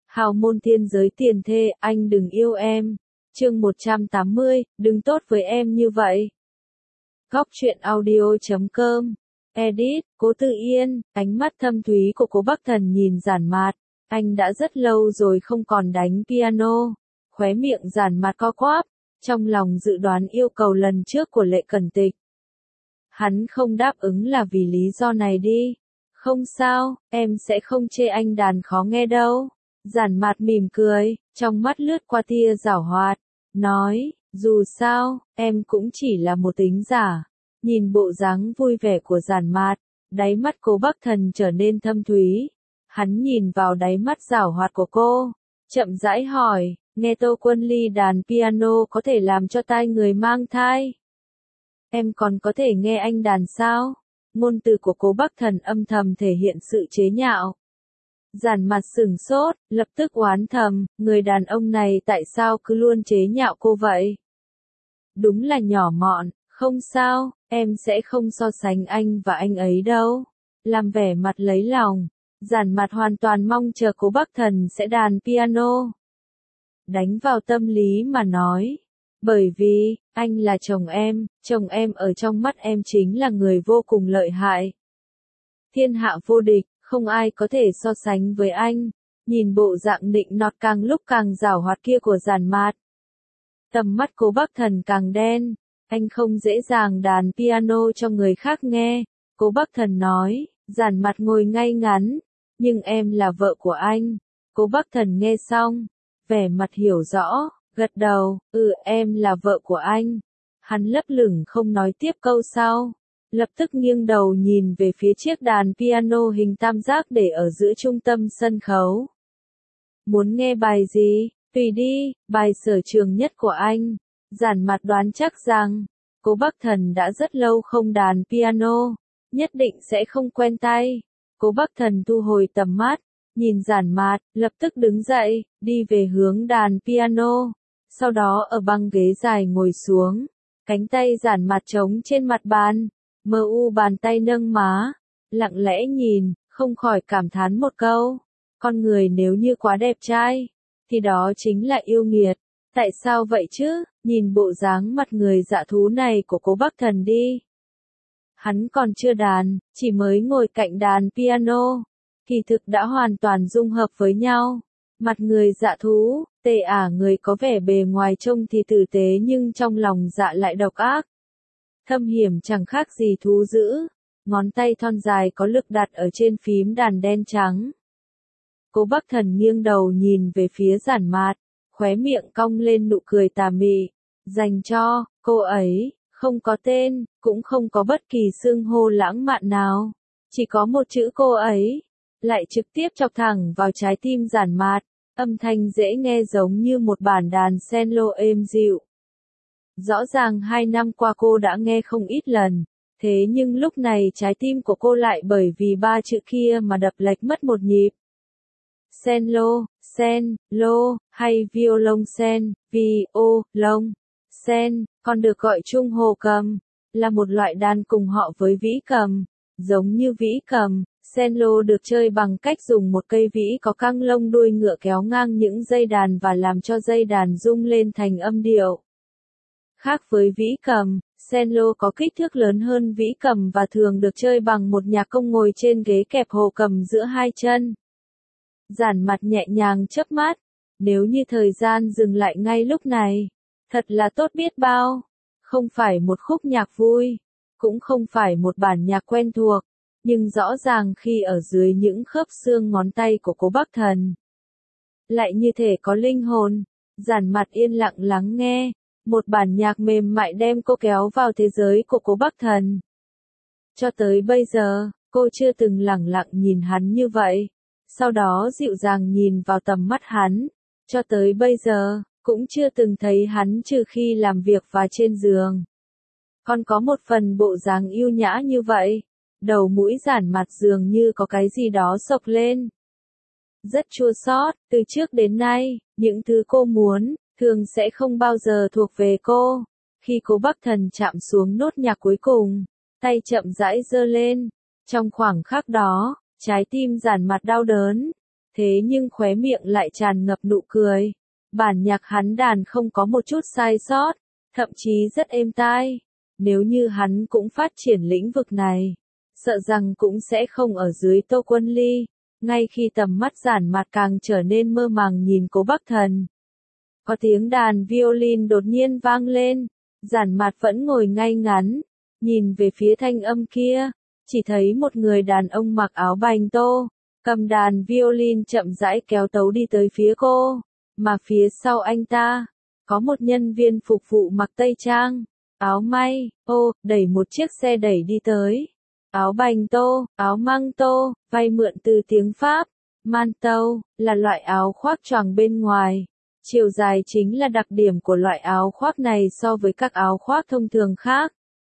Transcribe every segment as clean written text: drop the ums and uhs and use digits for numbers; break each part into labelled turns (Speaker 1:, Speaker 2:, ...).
Speaker 1: Hào môn thiên giới tiền thê, anh đừng yêu em. Chương 180, đừng tốt với em như vậy. Góc truyện audio.com. Edit, Cố Tư Yên. Ánh mắt thâm thúy của Cố Bắc Thần nhìn Giản Mạt. Anh đã rất lâu rồi không còn đánh piano. Khóe miệng Giản Mạt co quắp, trong lòng dự đoán yêu cầu lần trước của Lệ Cẩn Tịch. Hắn không đáp ứng là vì lý do này đi. Không sao, em sẽ không chê anh đàn khó nghe đâu. Giản Mạt mỉm cười, trong mắt lướt qua tia giảo hoạt, nói, dù sao, em cũng chỉ là một tính giả. Nhìn bộ dáng vui vẻ của Giản Mạt, đáy mắt Cố Bắc Thần trở nên thâm thúy. Hắn nhìn vào đáy mắt giảo hoạt của cô, chậm rãi hỏi, nghe Tô Quân Ly đàn piano có thể làm cho tai người mang thai. Em còn có thể nghe anh đàn sao? Ngôn từ của Cố Bắc Thần âm thầm thể hiện sự chế nhạo. Giản Mạt sửng sốt, lập tức oán thầm, người đàn ông này tại sao cứ luôn chế nhạo cô vậy? Đúng là nhỏ mọn, không sao, em sẽ không so sánh anh và anh ấy đâu. Làm vẻ mặt lấy lòng, Giản Mạt hoàn toàn mong chờ Cố Bắc Thần sẽ đàn piano. Đánh vào tâm lý mà nói, bởi vì, anh là chồng em ở trong mắt em chính là người vô cùng lợi hại. Thiên hạ vô địch, không ai có thể so sánh với anh. Nhìn bộ dạng nịnh nọt càng lúc càng giảo hoạt kia của Giản Mạt. Tầm mắt Cố Bắc Thần càng đen, anh không dễ dàng đàn piano cho người khác nghe. Cố Bắc Thần nói, Giản Mạt ngồi ngay ngắn, nhưng em là vợ của anh. Cố Bắc Thần nghe xong, vẻ mặt hiểu rõ, gật đầu, em là vợ của anh. Hắn lấp lửng không nói tiếp câu sau, lập tức nghiêng đầu nhìn về phía chiếc đàn piano hình tam giác để ở giữa trung tâm sân khấu. Muốn nghe bài gì? Tùy đi, bài sở trường nhất của anh. Giản Mạt đoán chắc rằng, Cố Bắc Thần đã rất lâu không đàn piano, nhất định sẽ không quen tay. Cố Bắc Thần thu hồi tầm mắt, nhìn Giản Mạt, lập tức đứng dậy, đi về hướng đàn piano. Sau đó ở băng ghế dài ngồi xuống, cánh tay Giản Mạt trống trên mặt bàn, bàn tay nâng má, lặng lẽ nhìn, không khỏi cảm thán một câu. Con người nếu như quá đẹp trai, thì đó chính là yêu nghiệt. Tại sao vậy chứ? Nhìn bộ dáng mặt người dạ thú này của Cố Bắc Thần đi. Hắn còn chưa đàn, chỉ mới ngồi cạnh đàn piano, kỳ thực đã hoàn toàn dung hợp với nhau. Mặt người dạ thú, tệ người có vẻ bề ngoài trông thì tử tế nhưng trong lòng dạ lại độc ác. Thâm hiểm chẳng khác gì thú dữ, ngón tay thon dài có lực đặt ở trên phím đàn đen trắng. Cố Bắc Thần nghiêng đầu nhìn về phía Giản Mạt, khóe miệng cong lên nụ cười tà mị, dành cho cô ấy, không có tên, cũng không có bất kỳ xưng hô lãng mạn nào, chỉ có một chữ cô ấy, lại trực tiếp chọc thẳng vào trái tim Giản Mạt, âm thanh dễ nghe giống như một bản đàn cello êm dịu. Rõ ràng 2 năm qua cô đã nghe không ít lần, thế nhưng lúc này trái tim của cô lại bởi vì 3 chữ kia mà đập lệch mất một nhịp. Cello, hay violoncel, violon, còn được gọi chung hồ cầm, là một loại đàn cùng họ với vĩ cầm. Giống như vĩ cầm, cello được chơi bằng cách dùng một cây vĩ có căng lông đuôi ngựa kéo ngang những dây đàn và làm cho dây đàn rung lên thành âm điệu. Khác với vĩ cầm, cello có kích thước lớn hơn vĩ cầm và thường được chơi bằng một nhạc công ngồi trên ghế kẹp hồ cầm giữa hai chân. Giản Mạt nhẹ nhàng chớp mắt, nếu như thời gian dừng lại ngay lúc này, thật là tốt biết bao. Không phải một khúc nhạc vui, cũng không phải một bản nhạc quen thuộc, nhưng rõ ràng khi ở dưới những khớp xương ngón tay của Cố Bắc Thần, lại như thể có linh hồn. Giản Mạt yên lặng lắng nghe, một bản nhạc mềm mại đem cô kéo vào thế giới của Cố Bắc Thần. Cho tới bây giờ, cô chưa từng lẳng lặng nhìn hắn như vậy. Sau đó dịu dàng nhìn vào tầm mắt hắn, cho tới bây giờ, cũng chưa từng thấy hắn trừ khi làm việc và trên giường. Còn có một phần bộ dáng yêu nhã như vậy, đầu mũi Giản Mạt dường như có cái gì đó sộc lên. Rất chua xót, từ trước đến nay, những thứ cô muốn, thường sẽ không bao giờ thuộc về cô. Khi Cố Bắc Thần chạm xuống nốt nhạc cuối cùng, tay chậm rãi giơ lên, trong khoảng khắc đó, trái tim Giản Mạt đau đớn. thế nhưng khóe miệng lại tràn ngập nụ cười. Bản nhạc hắn đàn không có một chút sai sót, thậm chí rất êm tai. Nếu như hắn cũng phát triển lĩnh vực này, sợ rằng cũng sẽ không ở dưới Tô Quân Ly. Ngay khi tầm mắt Giản Mạt càng trở nên mơ màng nhìn Cố Bắc Thần, có tiếng đàn violin đột nhiên vang lên. Giản Mạt vẫn ngồi ngay ngắn, nhìn về phía thanh âm kia, chỉ thấy một người đàn ông mặc áo bành tô, cầm đàn violin chậm rãi kéo tấu đi tới phía cô, mà phía sau anh ta, có một nhân viên phục vụ mặc tây trang, áo may, đẩy một chiếc xe đẩy đi tới. Áo bành tô, áo măng tô, vay mượn từ tiếng Pháp, manteau, là loại áo khoác choàng bên ngoài. Chiều dài chính là đặc điểm của loại áo khoác này so với các áo khoác thông thường khác.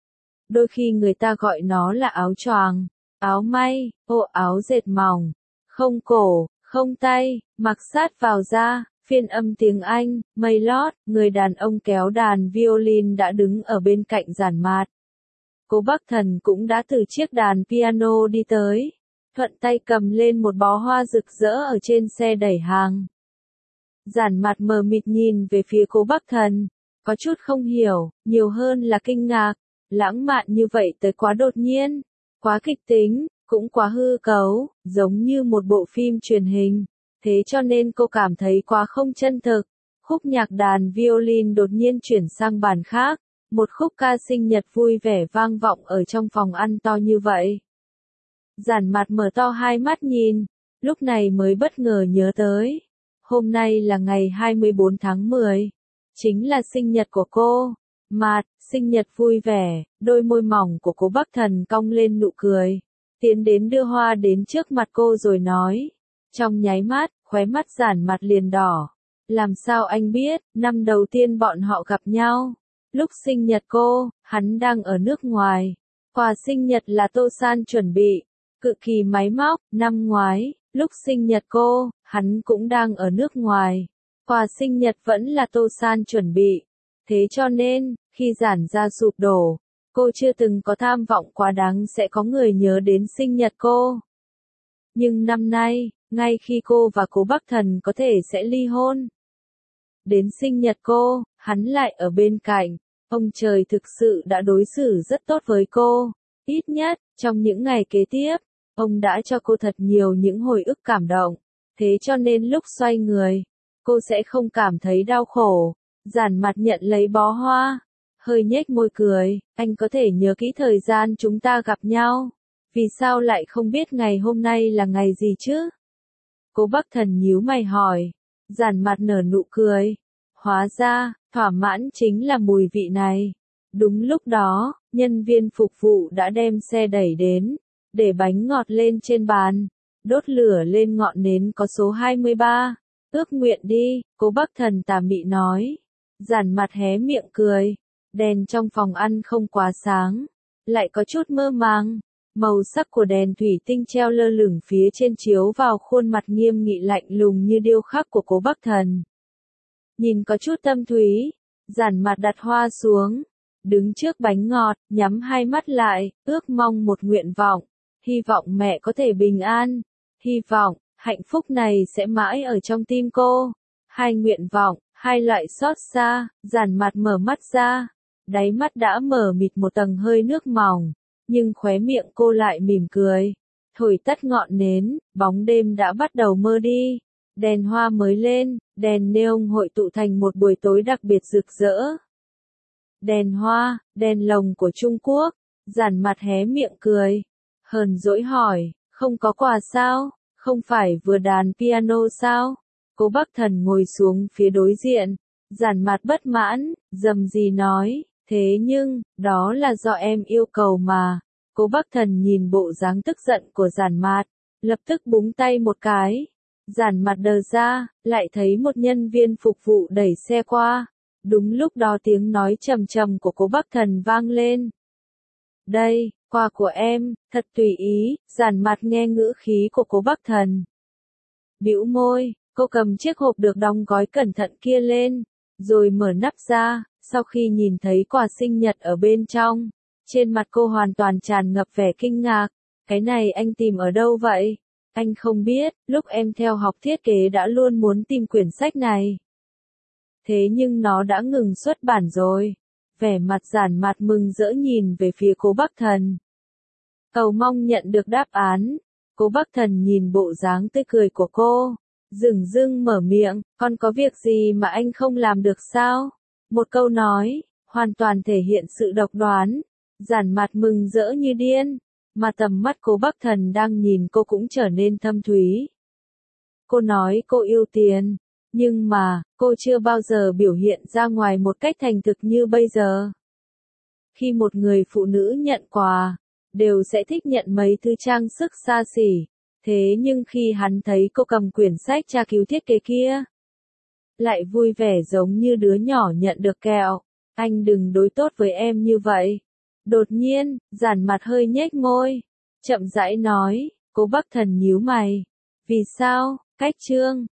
Speaker 1: Đôi khi người ta gọi nó là áo choàng, áo may, áo dệt mỏng, không cổ, không tay, mặc sát vào da. Phiên âm tiếng Anh, mây lót, người đàn ông kéo đàn violin đã đứng ở bên cạnh Giản Mạt. Cố Bắc Thần cũng đã từ chiếc đàn piano đi tới, thuận tay cầm lên một bó hoa rực rỡ ở trên xe đẩy hàng. Giản Mạt mờ mịt nhìn về phía Cố Bắc Thần, có chút không hiểu, nhiều hơn là kinh ngạc. Lãng mạn như vậy tới quá đột nhiên, quá kịch tính, cũng quá hư cấu, giống như một bộ phim truyền hình. Thế cho nên cô cảm thấy quá không chân thực. Khúc nhạc đàn violin đột nhiên chuyển sang bàn khác, một khúc ca sinh nhật vui vẻ vang vọng ở trong phòng ăn to như vậy. Giản Mạt mở to hai mắt nhìn, lúc này mới bất ngờ nhớ tới. Hôm nay là ngày 24 tháng 10, chính là sinh nhật của cô. Mạt, sinh nhật vui vẻ, đôi môi mỏng của Cố Bắc Thần cong lên nụ cười, tiến đến đưa hoa đến trước mặt cô rồi nói. Trong nháy mắt, khóe mắt Giản Mạt liền đỏ. Làm sao anh biết, năm đầu tiên bọn họ gặp nhau, lúc sinh nhật cô, hắn đang ở nước ngoài. Quà sinh nhật là Tô San chuẩn bị, cực kỳ máy móc. Năm ngoái, lúc sinh nhật cô, hắn cũng đang ở nước ngoài. Quà sinh nhật vẫn là Tô San chuẩn bị. Thế cho nên, khi Giản gia sụp đổ, cô chưa từng có tham vọng quá đáng sẽ có người nhớ đến sinh nhật cô. Nhưng năm nay, ngay khi cô và Cố Bắc Thần có thể sẽ ly hôn, đến sinh nhật cô, hắn lại ở bên cạnh. Ông trời thực sự đã đối xử rất tốt với cô. Ít nhất, trong những ngày kế tiếp, ông đã cho cô thật nhiều những hồi ức cảm động. Thế cho nên lúc xoay người, cô sẽ không cảm thấy đau khổ. Giản Mạt nhận lấy bó hoa, hơi nhếch môi cười. Anh có thể nhớ kỹ thời gian chúng ta gặp nhau. Vì sao lại không biết ngày hôm nay là ngày gì chứ? Cố Bắc Thần nhíu mày hỏi. Giản Mạt nở nụ cười. Hóa ra, thỏa mãn chính là mùi vị này. Đúng lúc đó, nhân viên phục vụ đã đem xe đẩy đến, để bánh ngọt lên trên bàn, đốt lửa lên ngọn nến có số 23. Ước nguyện đi, Cố Bắc Thần tà mị nói. Giản Mạt hé miệng cười. Đèn trong phòng ăn không quá sáng, lại có chút mơ màng. Màu sắc của đèn thủy tinh treo lơ lửng phía trên chiếu vào khuôn mặt nghiêm nghị lạnh lùng như điêu khắc của Cố Bắc Thần. Nhìn có chút tâm thúy, Giản Mạt đặt hoa xuống, đứng trước bánh ngọt, nhắm hai mắt lại, ước mong một nguyện vọng, hy vọng mẹ có thể bình an, hy vọng, hạnh phúc này sẽ mãi ở trong tim cô. Hai nguyện vọng, hai loại xót xa. Giản Mạt mở mắt ra, đáy mắt đã mở mịt một tầng hơi nước mỏng, nhưng khóe miệng cô lại mỉm cười. Thổi tắt ngọn nến, bóng đêm đã bắt đầu mơ đi. Đèn hoa mới lên, đèn neon hội tụ thành một buổi tối đặc biệt rực rỡ. Đèn hoa, đèn lồng của Trung Quốc. Giản Mạt hé miệng cười, hờn dỗi hỏi, không có quà sao? Không phải vừa đàn piano sao? Cố Bắc Thần ngồi xuống phía đối diện. Giản Mạt bất mãn, rầm rì nói, thế nhưng, đó là do em yêu cầu mà. Cố Bắc Thần nhìn bộ dáng tức giận của Giản Mạt, lập tức búng tay một cái. Giản Mạt đờ ra, lại thấy một nhân viên phục vụ đẩy xe qua. Đúng lúc đó tiếng nói trầm trầm của Cố Bắc Thần vang lên. Đây, quà của em, thật tùy ý. Giản Mạt nghe ngữ khí của Cố Bắc Thần, bĩu môi, cô cầm chiếc hộp được đóng gói cẩn thận kia lên, rồi mở nắp ra. Sau khi nhìn thấy quà sinh nhật ở bên trong, trên mặt cô hoàn toàn tràn ngập vẻ kinh ngạc. Cái này anh tìm ở đâu vậy? Anh không biết, lúc em theo học thiết kế đã luôn muốn tìm quyển sách này. Thế nhưng nó đã ngừng xuất bản rồi. Vẻ mặt Giản Mạt mừng rỡ nhìn về phía Cố Bắc Thần. Cầu mong nhận được đáp án. Cố Bắc Thần nhìn bộ dáng tươi cười của cô. Dửng dưng mở miệng, con có việc gì mà anh không làm được sao? Một câu nói, hoàn toàn thể hiện sự độc đoán. Giản Mạt mừng rỡ như điên, mà tầm mắt Cố Bắc Thần đang nhìn cô cũng trở nên thâm thúy. Cô nói cô yêu tiền, nhưng mà, cô chưa bao giờ biểu hiện ra ngoài một cách thành thực như bây giờ. Khi một người phụ nữ nhận quà, đều sẽ thích nhận mấy thứ trang sức xa xỉ. Thế nhưng khi hắn thấy cô cầm quyển sách tra cứu thiết kế kia, lại vui vẻ giống như đứa nhỏ nhận được kẹo. Anh đừng đối tốt với em như vậy. Đột nhiên, Giản Mạt hơi nhếch môi, chậm rãi nói. Cố Bắc Thần nhíu mày. Vì sao? Cách chương